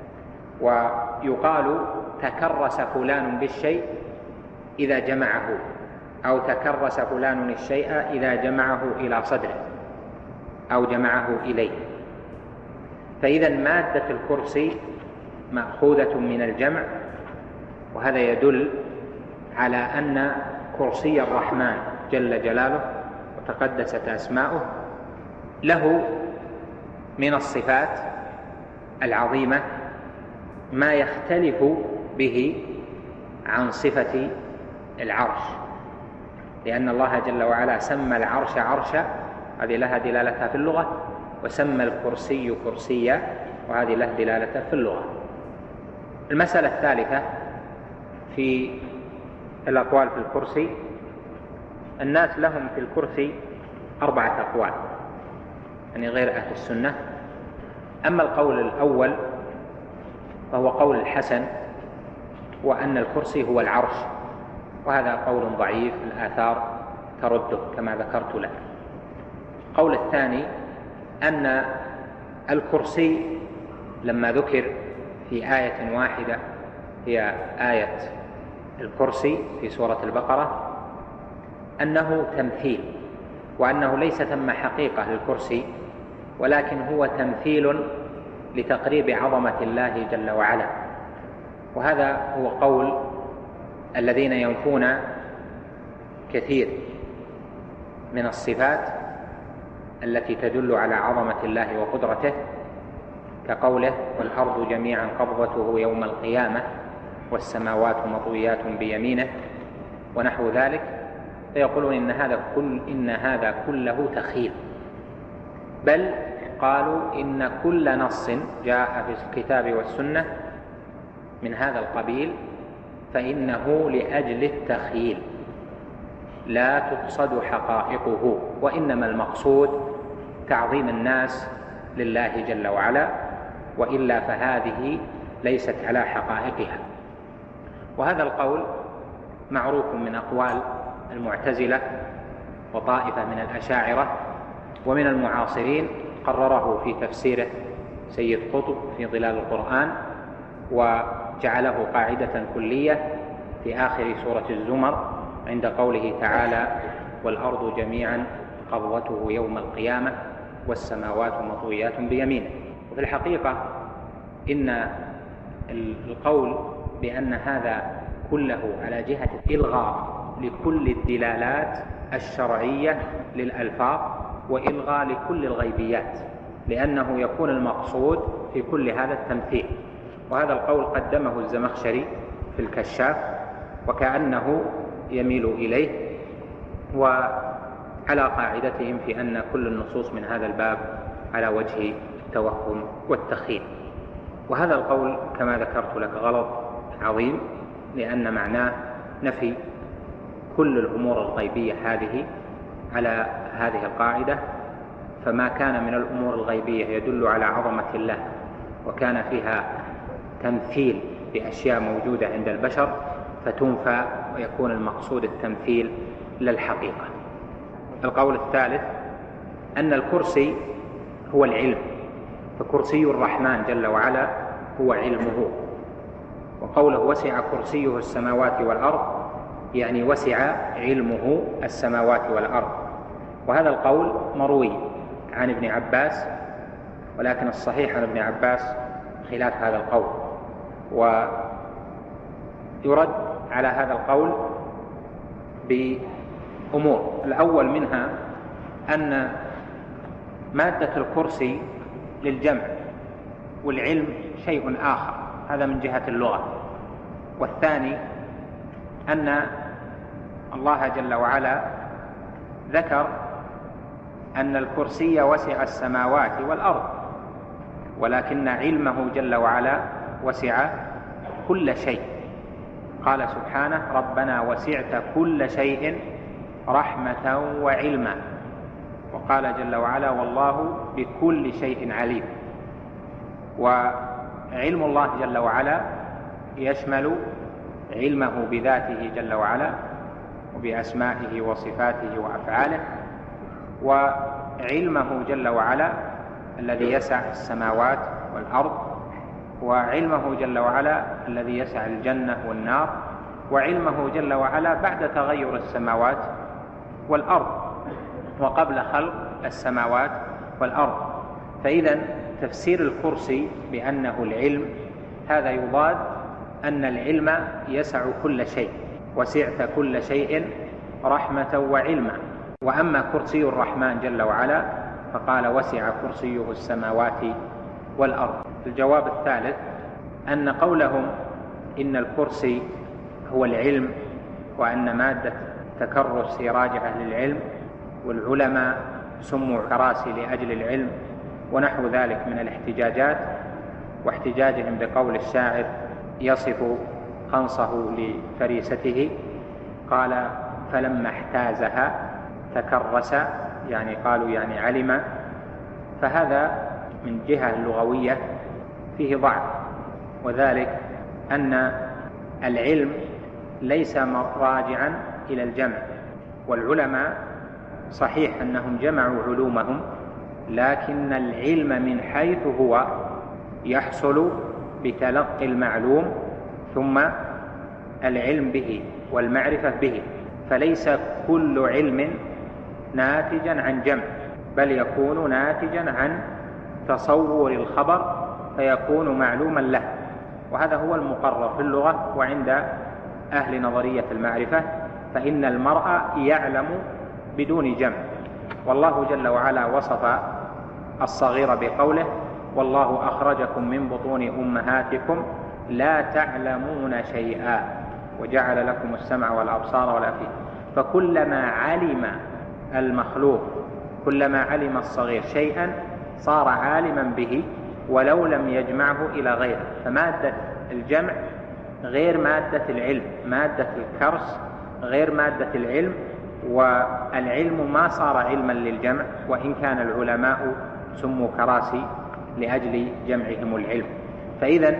Speaker 1: ويقال تكرس فلان بالشيء إذا جمعه، أو تكرس فلان الشيء إذا جمعه إلى صدره أو جمعه إليه. فإذا مادة الكرسي مأخوذة من الجمع، وهذا يدل على أن كرسي الرحمن جل جلاله وتقدست أسماؤه له من الصفات العظيمة ما يختلف به عن صفة العرش، لأن الله جل وعلا سمى العرش عرشا، هذه لها دلالتها في اللغة، وسمى الكرسي كرسيا، وهذه لها دلالتها في اللغة. المسألة الثالثة في الأقوال في الكرسي، الناس لهم في الكرسي 4 أقوال، يعني غير أهل السنة. أما القول الأول فهو قول الحسن، وأن الكرسي هو العرش، وهذا قول ضعيف، الآثار ترده كما ذكرت لك. القول الثاني أن الكرسي لما ذكر في آية واحدة هي آية الكرسي في سورة البقرة أنه تمثيل، وأنه ليس ثم حقيقة للكرسي، ولكن هو تمثيل لتقريب عظمة الله جل وعلا. وهذا هو قول الذين ينفون كثير من الصفات التي تدل على عظمة الله وقدرته، كقوله والأرض جميعا قبضته يوم القيامة والسماوات مطويات بيمينه ونحو ذلك، فيقولون إن هذا كله تخيل، بل قالوا إن كل نص جاء في الكتاب والسنة من هذا القبيل فإنه لأجل التخيل لا تقصد حقائقه، وإنما المقصود تعظيم الناس لله جل وعلا، وإلا فهذه ليست على حقائقها. وهذا القول معروف من أقوال المعتزلة وطائفة من الأشاعرة، ومن المعاصرين قرره في تفسيره سيد قطب في ظلال القرآن، وجعله قاعدة كلية في آخر سورة الزمر عند قوله تعالى والأرض جميعا قبضته يوم القيامة والسماوات مطويات بيمينه. وفي الحقيقة إن القول بأن هذا كله على جهة الإلغاء لكل الدلالات الشرعية للألفاظ وإلغاء لكل الغيبيات، لأنه يكون المقصود في كل هذا التمثيل. وهذا القول قدمه الزمخشري في الكشاف، وكأنه يميل إليه، وعلى قاعدتهم في أن كل النصوص من هذا الباب على وجه التوهم والتخيل. وهذا القول كما ذكرت لك غلط عظيم، لأن معناه نفي كل الأمور الغيبية هذه على هذه القاعدة، فما كان من الأمور الغيبية يدل على عظمة الله وكان فيها تمثيل بأشياء موجودة عند البشر فتنفى، ويكون المقصود التمثيل للحقيقة. القول الثالث أن الكرسي هو العلم، فكرسي الرحمن جل وعلا هو علمه. وقوله وسع كرسيه السماوات والأرض يعني وسع علمه السماوات والأرض. وهذا القول مروي عن ابن عباس ولكن الصحيح عن ابن عباس خلاف هذا القول. ويرد على هذا القول بأمور. الأول منها أن مادة الكرسي للجمع، والعلم شيء آخر، هذا من جهة اللغة. والثاني أن الله جل وعلا ذكر أن الكرسي وسع السماوات والأرض، ولكن علمه جل وعلا وسع كل شيء. قال سبحانه: ربنا وسعت كل شيء رحمة وعلما. وقال جل وعلا: والله بكل شيء عليم. وعلم الله جل وعلا يشمل علمه بذاته جل وعلا وبأسمائه وصفاته وأفعاله، وعلمه جل وعلا الذي يسع السماوات والأرض، وعلمه جل وعلا الذي يسع الجنة والنار، وعلمه جل وعلا بعد تغير السماوات والأرض وقبل خلق السماوات والأرض. فإذا تفسير الكرسي بأنه العلم هذا يضاد أن العلم يسع كل شيء، وسعت كل شيء رحمة وعلما. وأما كرسي الرحمن جل وعلا فقال: وسع كرسيه السماوات والأرض. الجواب الثالث أن قولهم إن الكرسي هو العلم، وأن مادة تكرس راجعة للعلم، والعلماء سموا كراسي لأجل العلم، ونحو ذلك من الاحتجاجات، واحتجاجهم بقول الشاعر يصف خنصه لفريسته قال: فلما احتازها تكرس، يعني قالوا يعني علم. فهذا من جهة اللغوية فيه ضعف، وذلك أن العلم ليس راجعا إلى الجمع، والعلماء صحيح أنهم جمعوا علومهم، لكن العلم من حيث هو يحصل بتلقي المعلوم ثم العلم به والمعرفة به، فليس كل علم ناتجا عن جمع، بل يكون ناتجا عن تصور الخبر فيكون معلوما له. وهذا هو المقرر في اللغة وعند أهل نظرية المعرفة، فإن المرء يعلم بدون جمع. والله جل وعلا وصف الصغير بقوله: والله أخرجكم من بطون أمهاتكم لا تعلمون شيئا وجعل لكم السمع والأبصار والأفئدة. فكلما علم المخلوق، كلما علم الصغير شيئا صار عالما به ولو لم يجمعه إلى غيره. فمادة الجمع غير مادة العلم، مادة الكرس غير مادة العلم، والعلم ما صار علما للجمع، وإن كان العلماء سموا كراسي لأجل جمعهم العلم. فإذا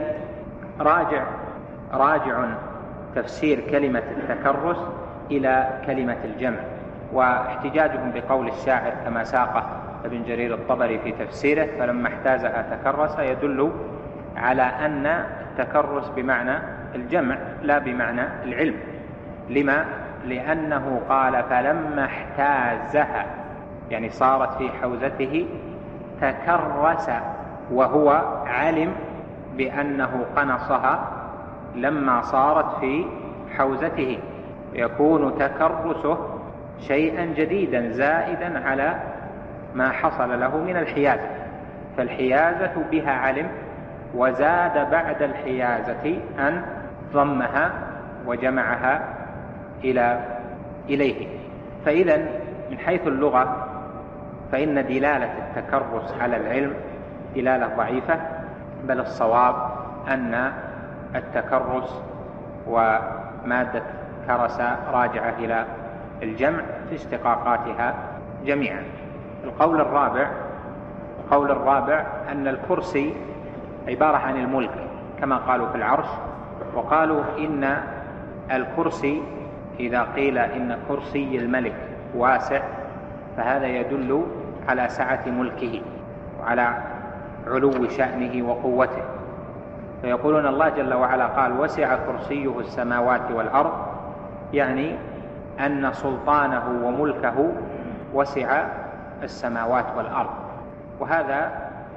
Speaker 1: راجع تفسير كلمة التكرس إلى كلمة الجمع. واحتجاجهم بقول الشاعر كما ساقه ابن جرير الطبري في تفسيره: فلما احتازها تكرس، يدل على أن التكرس بمعنى الجمع لا بمعنى العلم. لما؟ لأنه قال: فلما احتازها، يعني صارت في حوزته، تكرس، وهو علم بأنه قنصها لما صارت في حوزته، يكون تكرسه شيئا جديدا زائدا على ما حصل له من الحيازة. فالحيازة بها علم، وزاد بعد الحيازة أن ضمها وجمعها إليه. فإذا من حيث اللغة فإن دلالة التكرس على العلم دلالة ضعيفة، بل الصواب أن التكرس ومادة كرس راجعة إلى الجمع في اشتقاقاتها جميعا. القول الرابع أن الكرسي عبارة عن الملك كما قالوا في العرش، وقالوا إن الكرسي إذا قيل إن كرسي الملك واسع فهذا يدل على سعة ملكه وعلى علو شأنه وقوته. فيقولون الله جل وعلا قال: وسع كرسيه السماوات والأرض، يعني أن سلطانه وملكه وسع السماوات والأرض. وهذا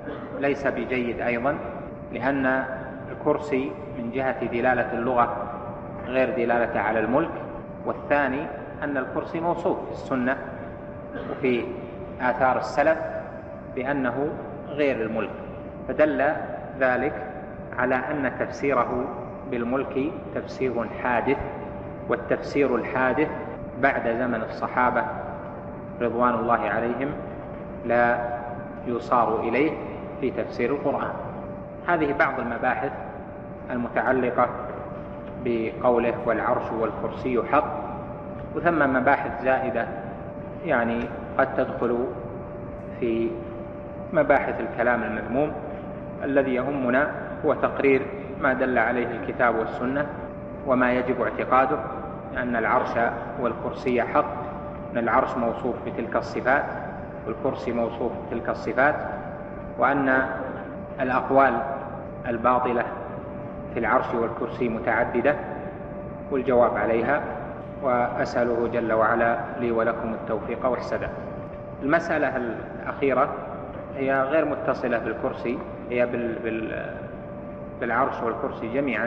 Speaker 1: ليس بجيد أيضا، لأن الكرسي من جهة دلالة اللغة غير دلالة على الملك، والثاني أن الكرسي موصوف في السنة وفي آثار السلف بأنه غير الملك، فدل ذلك على أن تفسيره بالملك تفسير حادث، والتفسير الحادث بعد زمن الصحابة رضوان الله عليهم لا يصار إليه في تفسير القرآن. هذه بعض المباحث المتعلقة بقوله والعرش والكرسي حق، وثم مباحث زائدة يعني قد تدخل في مباحث الكلام المذموم. الذي يهمنا هو تقرير ما دل عليه الكتاب والسنة وما يجب اعتقاده، أن العرش والكرسي حق، أن العرش موصوف بتلك الصفات والكرسي موصوف بتلك الصفات، وأن الأقوال الباطلة في العرش والكرسي متعددة والجواب عليها، وأسأله جل وعلا لي ولكم التوفيق والسداد. المسألة الأخيرة هي غير متصلة بالكرسي، هي بالعرش والكرسي جميعا،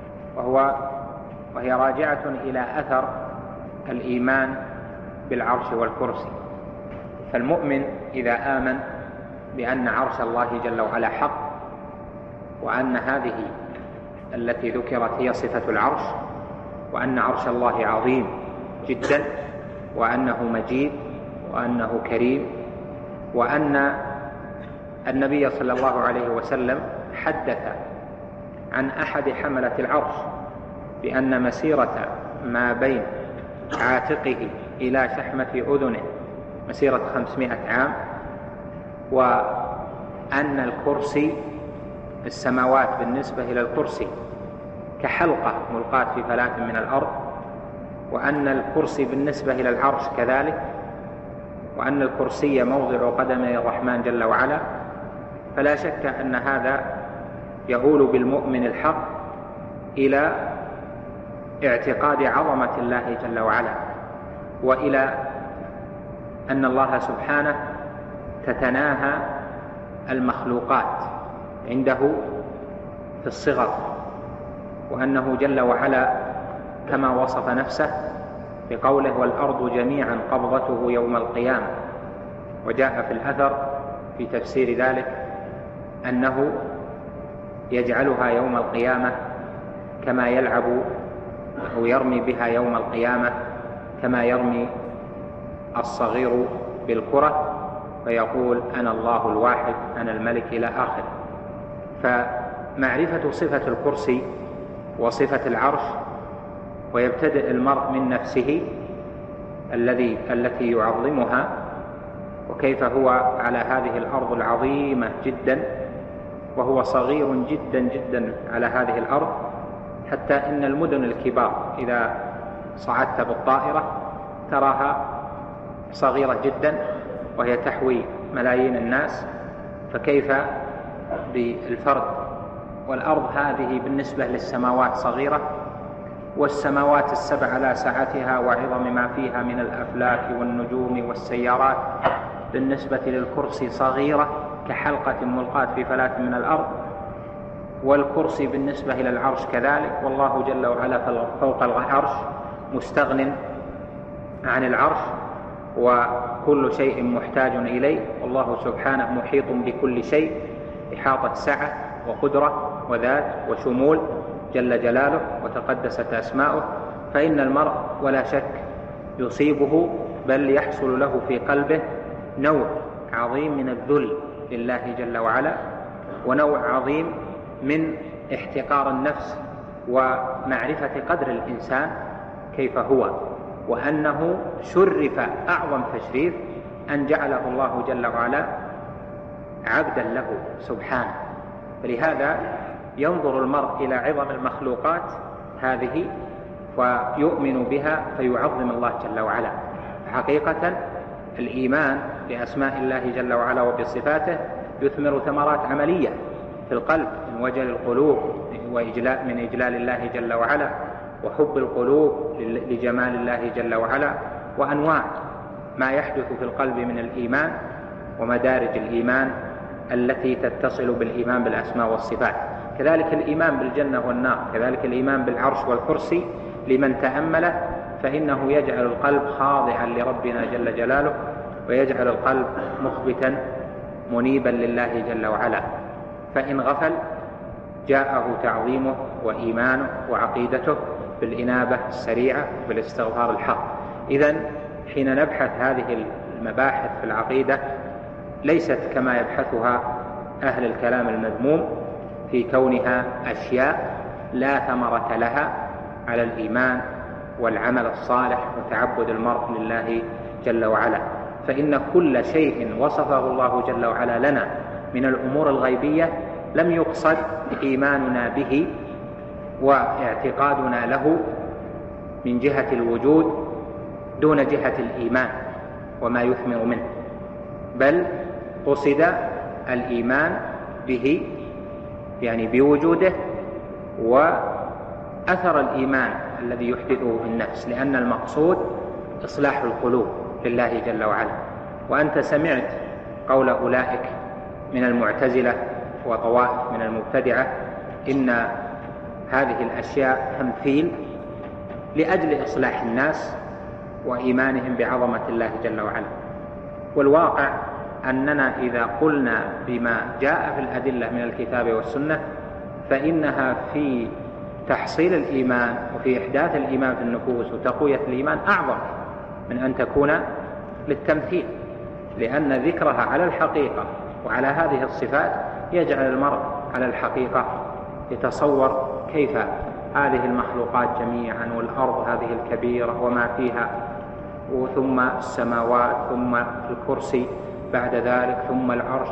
Speaker 1: وهي راجعة إلى أثر الإيمان بالعرش والكرسي. فالمؤمن إذا آمن بأن عرش الله جل وعلا حق، وأن هذه التي ذكرت هي صفة العرش، وأن عرش الله عظيم جدا، وأنه مجيد، وأنه كريم، وأن النبي صلى الله عليه وسلم حدث عن أحد حملة العرش بأن مسيرة ما بين عاتقه إلى شحمة أذنه مسيرة 500 عام، وأن الكرسي السماوات بالنسبة إلى الكرسي كحلقة ملقاة في فلاة من الأرض، وأن الكرسي بالنسبة إلى العرش كذلك، وأن الكرسي موضع قدمي الرحمن جل وعلا. فلا شك أن هذا يؤول بالمؤمن الحق إلى اعتقاد عظمة الله جل وعلا، وإلى أن الله سبحانه تتناهى المخلوقات عنده في الصغر، وأنه جل وعلا كما وصف نفسه بقوله والأرض جميعا قبضته يوم القيامة. وجاء في الأثر في تفسير ذلك أنه يجعلها يوم القيامة كما يلعب أو يرمي بها يوم القيامة كما يرمي الصغير بالكرة، فيقول أنا الله الواحد أنا الملك إلى آخر. فمعرفة صفة الكرسي وصفة العرش، ويبتدئ المرء من نفسه التي يعظمها، وكيف هو على هذه الأرض العظيمة جدا وهو صغير جدا جدا على هذه الأرض، حتى إن المدن الكبار إذا صعدت بالطائرة تراها صغيرة جدا وهي تحوي ملايين الناس، فكيف بالفرد؟ والأرض هذه بالنسبة للسماوات صغيرة، والسماوات السبع على سعتها وعظم ما فيها من الأفلاك والنجوم والسيارات بالنسبة للكرسي صغيرة كحلقة ملقاة في فلاة من الأرض، والكرسي بالنسبة إلى العرش كذلك، والله جل وعلا فوق العرش مستغن عن العرش، وكل شيء محتاج إليه، والله سبحانه محيط بكل شيء إحاطة سعة وقدرة وذات وشمول جل جلاله وتقدست أسماؤه. فإن المرء ولا شك يصيبه بل يحصل له في قلبه نوع عظيم من الذل لله جل وعلا، ونوع عظيم من احتقار النفس ومعرفة قدر الإنسان كيف هو، وأنه شرف أعظم تشريف أن جعله الله جل وعلا عبدا له سبحانه. فلهذا ينظر المرء إلى عظم المخلوقات هذه ويؤمن بها فيعظم الله جل وعلا. حقيقة الإيمان بأسماء الله جل وعلا وبصفاته يثمر ثمرات عملية في القلب من وجل القلوب من إجلال الله جل وعلا، وحب القلوب لجمال الله جل وعلا، وأنواع ما يحدث في القلب من الإيمان ومدارج الإيمان التي تتصل بالإيمان بالأسماء والصفات، كذلك الإيمان بالجنة والنار، كذلك الإيمان بالعرش والكرسي لمن تأمله فإنه يجعل القلب خاضعا لربنا جل جلاله، ويجعل القلب مخبتا منيبا لله جل وعلا، فإن غفل جاءه تعظيمه وإيمانه وعقيدته بالإنابة السريعة بالاستغفار الحق. إذن حين نبحث هذه المباحث في العقيدة ليست كما يبحثها أهل الكلام المذموم في كونها أشياء لا ثمرة لها على الإيمان والعمل الصالح وتعبد المرء لله جل وعلا، فإن كل شيء وصفه الله جل وعلا لنا من الأمور الغيبية لم يقصد إيماننا به واعتقادنا له من جهة الوجود دون جهة الإيمان وما يثمر منه، بل قصد الإيمان به يعني بوجوده وأثر الإيمان الذي يحدثه في النفس، لأن المقصود إصلاح القلوب لله جل وعلا. وأنت سمعت قول أولئك من المعتزلة وطوائف من المبتدعة إن هذه الأشياء تمثيل لأجل إصلاح الناس وإيمانهم بعظمة الله جل وعلا. والواقع أننا إذا قلنا بما جاء في الأدلة من الكتاب والسنة فإنها في تحصيل الإيمان وفي إحداث الإيمان في النفوس وتقوية الإيمان أعظم من أن تكون للتمثيل، لأن ذكرها على الحقيقة وعلى هذه الصفات يجعل المرء على الحقيقة يتصور كيف هذه المخلوقات جميعا والأرض هذه الكبيرة وما فيها، ثم السماوات، ثم الكرسي بعد ذلك، ثم العرش،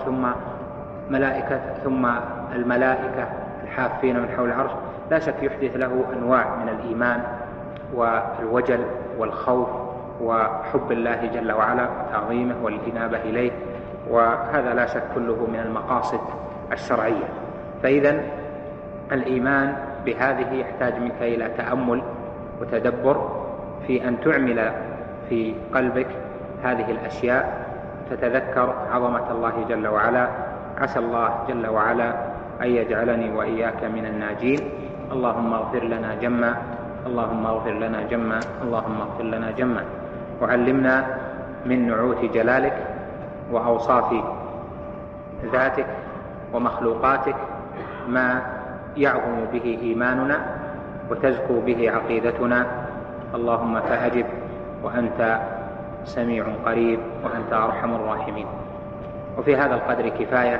Speaker 1: ثم الملائكة الحافين من حول العرش. لا شك يحدث له أنواع من الإيمان والوجل والخوف وحب الله جل وعلا وتعظيمه والإنابة إليه، وهذا لا شك كله من المقاصد الشرعية. فإذا الإيمان بهذه يحتاج منك إلى تأمل وتدبر في أن تعمل في قلبك هذه الأشياء، تتذكر عظمة الله جل وعلا. عسى الله جل وعلا أن يجعلني وإياك من الناجين. اللهم اغفر لنا جما، اللهم اغفر لنا جما، اللهم اغفر لنا جما، وعلمنا من نعوت جلالك وأوصاف ذاتك ومخلوقاتك ما يعظم به إيماننا وتزكو به عقيدتنا. اللهم فأجب وأنت سميع قريب وأنت أرحم الراحمين. وفي هذا القدر كفاية.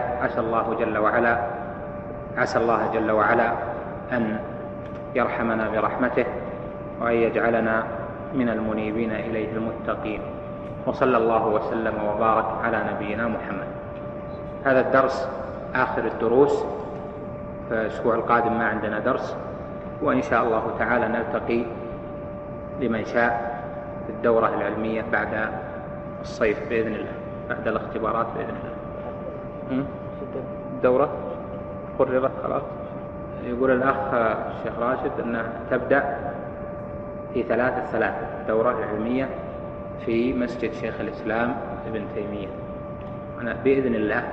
Speaker 1: عسى الله جل وعلا أن يرحمنا برحمته وأن يجعلنا من المنيبين إليه المتقين. وصلى الله وسلم وبارك على نبينا محمد. هذا الدرس آخر الدروس، فالأسبوع القادم ما عندنا درس، وإن شاء الله تعالى نلتقي لمن شاء في الدورة العلمية بعد الصيف بإذن الله، بعد الاختبارات بإذن الله. الدورة قررت خلاص. يقول الأخ الشيخ راشد أنها تبدأ في 3/3 الدورة العلمية في مسجد شيخ الإسلام ابن تيمية. أنا بإذن الله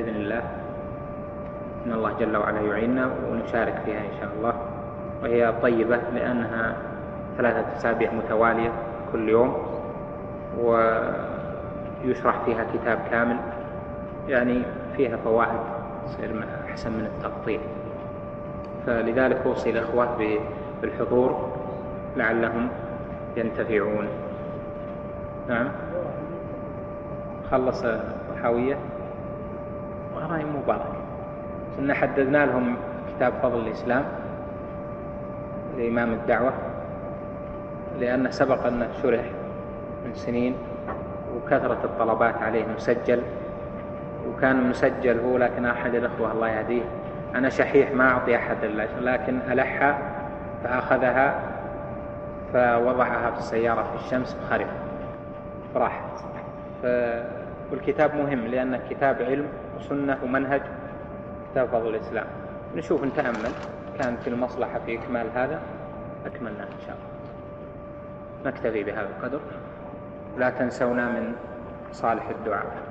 Speaker 1: إن الله جل وعلا يعيننا ونشارك فيها إن شاء الله. وهي طيبة لأنها 3 أسابيع متوالية كل يوم، ويشرح فيها كتاب كامل، يعني فيها فوائد تصير أحسن من التقطيع. فلذلك أوصي الأخوة بالحضور لعلهم ينتفعون. نعم. خلص الحاوية وراي مبارك. إن حددنا لهم كتاب فضل الإسلام لإمام الدعوة، لأن سبق أنه شرح من سنين وكثرة الطلبات عليه مسجل، وكان مسجل هو، لكن أحد الأخوة الله يهديه، أنا شحيح ما أعطي أحد لكن ألحها فأخذها فوضعها في السيارة في الشمس بخرف راحت. والكتاب مهم لأنه كتاب علم وسنة ومنهج، كتاب فضل الإسلام. نشوف نتأمل، كان في المصلحة في إكمال هذا أكملناه إن شاء الله. نكتفي بهذا القدر، لا تنسونا من صالح الدعاء.